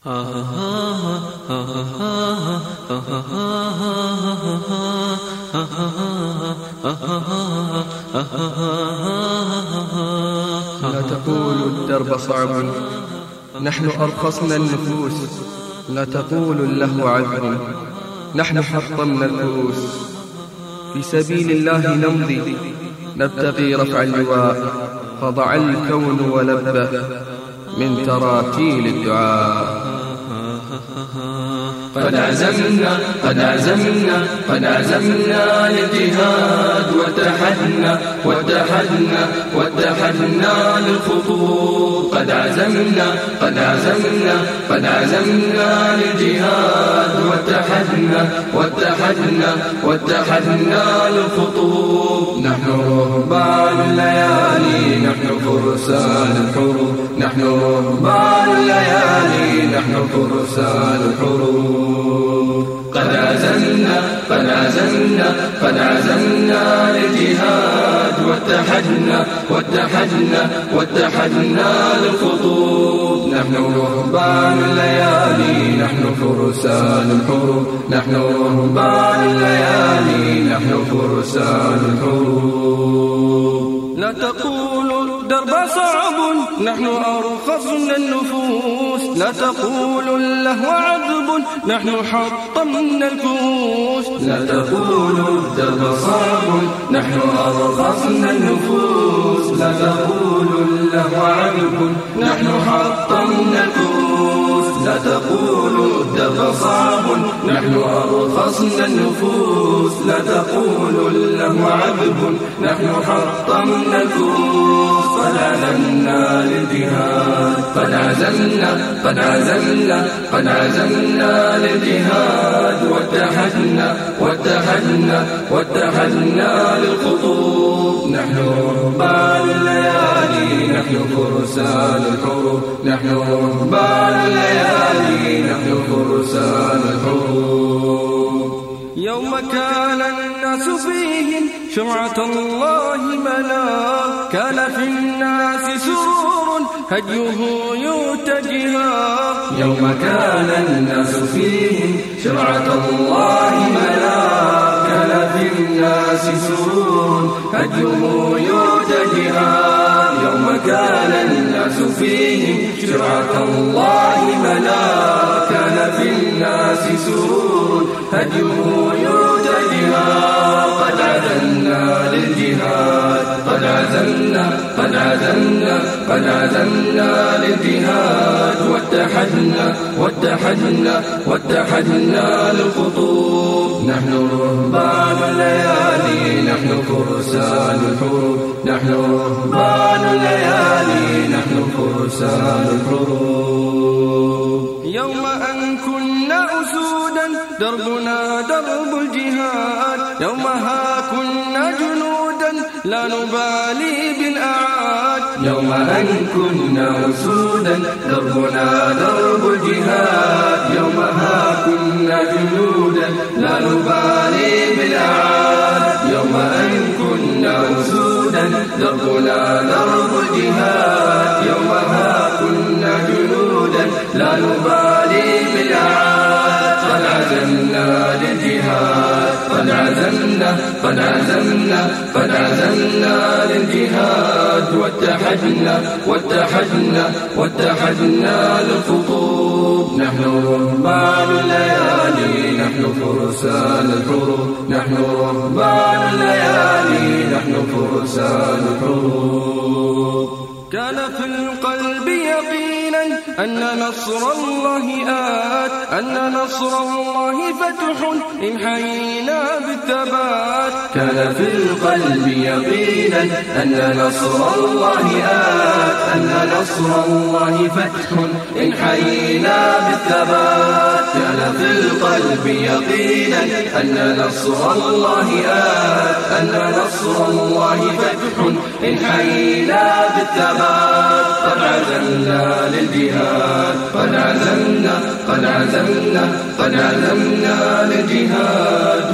لا تقولوا الدرب صعب، نحن أرخصنا النفوس. لا تقولوا اللهو عذب، نحن حطمنا الكؤوس. في سبيل الله نمضي نبتغي رفع اللواء، فضع الكون ولبه من تراتيل الدعاء. قد عزمنا قد عزمنا قد عزمنا للجهاد، واتحدنا للخطوط. قد عزمنا قد عزمنا قد عزمنا للجهاد، واتحدنا للخطوط. نحن رهبان الليالي، نحن فرسان الحروب. نحن رهبان الليالي، نحن فرسان الحروب. قد عزمنا قد عزمنا قد عزمنا للجهاد، واتحدنا للخطوط. نحن رهبان الليالي، نحن فرسان الحروب. نحن رهبان الليالي، نحن فرسان الحروب. لا تقولوا الدرب صعب، نحن أرخصنا النفوس. لا تقولوا اللهو عذب، نحن حطمنا الكؤوس. لا تقولوا الدرب صعب، نحن أرخصنا النفوس. لا تقولوا اللهو عذب، نحن حطمنا الكؤوس. لا تقولوا الدرب صعب، نحن أرخصنا النفوس. لا تقولوا اللهو عذب، نحن حطمنا الكؤوس. قد عزمنا للجهاد، قد عزمنا قد عزمنا قد عزمنا للجهاد، واتحدنا للخطوط. نحن رهبان الليالي، نحن فرسان الحروب. نحن رهبان الليالي، نحن فرسان الحروب. يوم كان الناس فيهم شرعة الله ملا، كان في الناس سرور هديه يتجها. يوم كان الناس فيهم شرعة الله ملا، كان في الناس سرور هديه يتجها. يوم كان الناس فيهم شرعة الله ملا، كان في الناس سرور هديه يتجها. قد عزمنا للجهاد، قد عزمنا قد عزمنا قد عزمنا للجهاد، واتحدنا للخطوط. نحن رهبان الليالي، نحن فرسان الحروب. نحن رهبان الليالي، نحن فرسان الحروب. يوم أن كنا أسودا دربنا درب الجهاد، يومها كنا جنودا لا نبالي بالأعاد. يوم أن كنا أسودا دربنا درب الجهاد، يومها كنا جنودا لا نبالي بالأعاد. يوم أن كنا أسودا دربنا درب الجهاد، يومها كنا جنودا لا نبالي بالأعاد. قد عزمنا للجهاد، قد عزمنا قد عزمنا قد عزمنا للجهاد، واتحدنا للخطوط. نحن رهبان الليالي، نحن فرسان الحروب. نحن رهبان الليالي، نحن فرسان الحروب. كان في القلب يقينا أن نصر الله آت، أن نصر الله فتح إن حيينا بالثبات. كان في القلب يقينا أن نصر الله آت، أن نصر الله فتح إن حيينا بالثبات. كان في القلب يقينا أن نصر الله آت، أن نصر الله فتح إن حيينا بالثبات. قد عزمنا للجهاد، قد عزمنا قد عزمنا للجهاد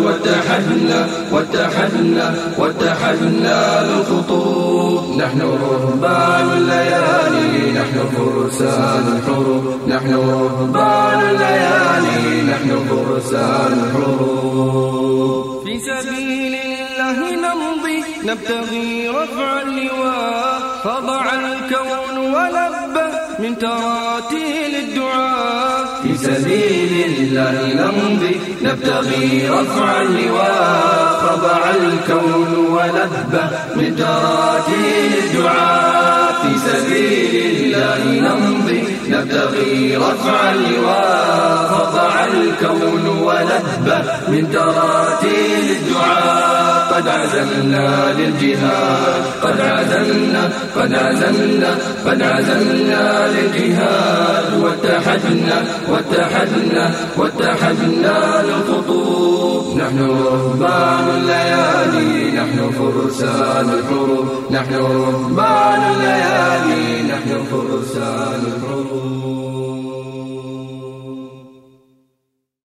واتحدنا للخطوب. نحن رهبان الليالي، نحن فرسان الحروب، نحن رهبان الليالي، نحن فرسان الحروب. في سبيل الله نمضي نبتغي رفع اللواء، خضع الكون ولبه من تراتيل الدعاء. في سبيل الله نمضي نبتغي رفع اللواء، خضع الكون ولبه من تراتيل الدعاء. في سبيل الله نمضي نبتغي رفع اللواء، خضع الكون ولبه من تراتيل الدعاء. قد عزمنا للجهاد، قد عزمنا للجهاد، واتحدنا للخطوب. نحن رهبان الليالي، نحن فرسان الحروب، نحن رهبان الليالي، نحن فرسان الحروب.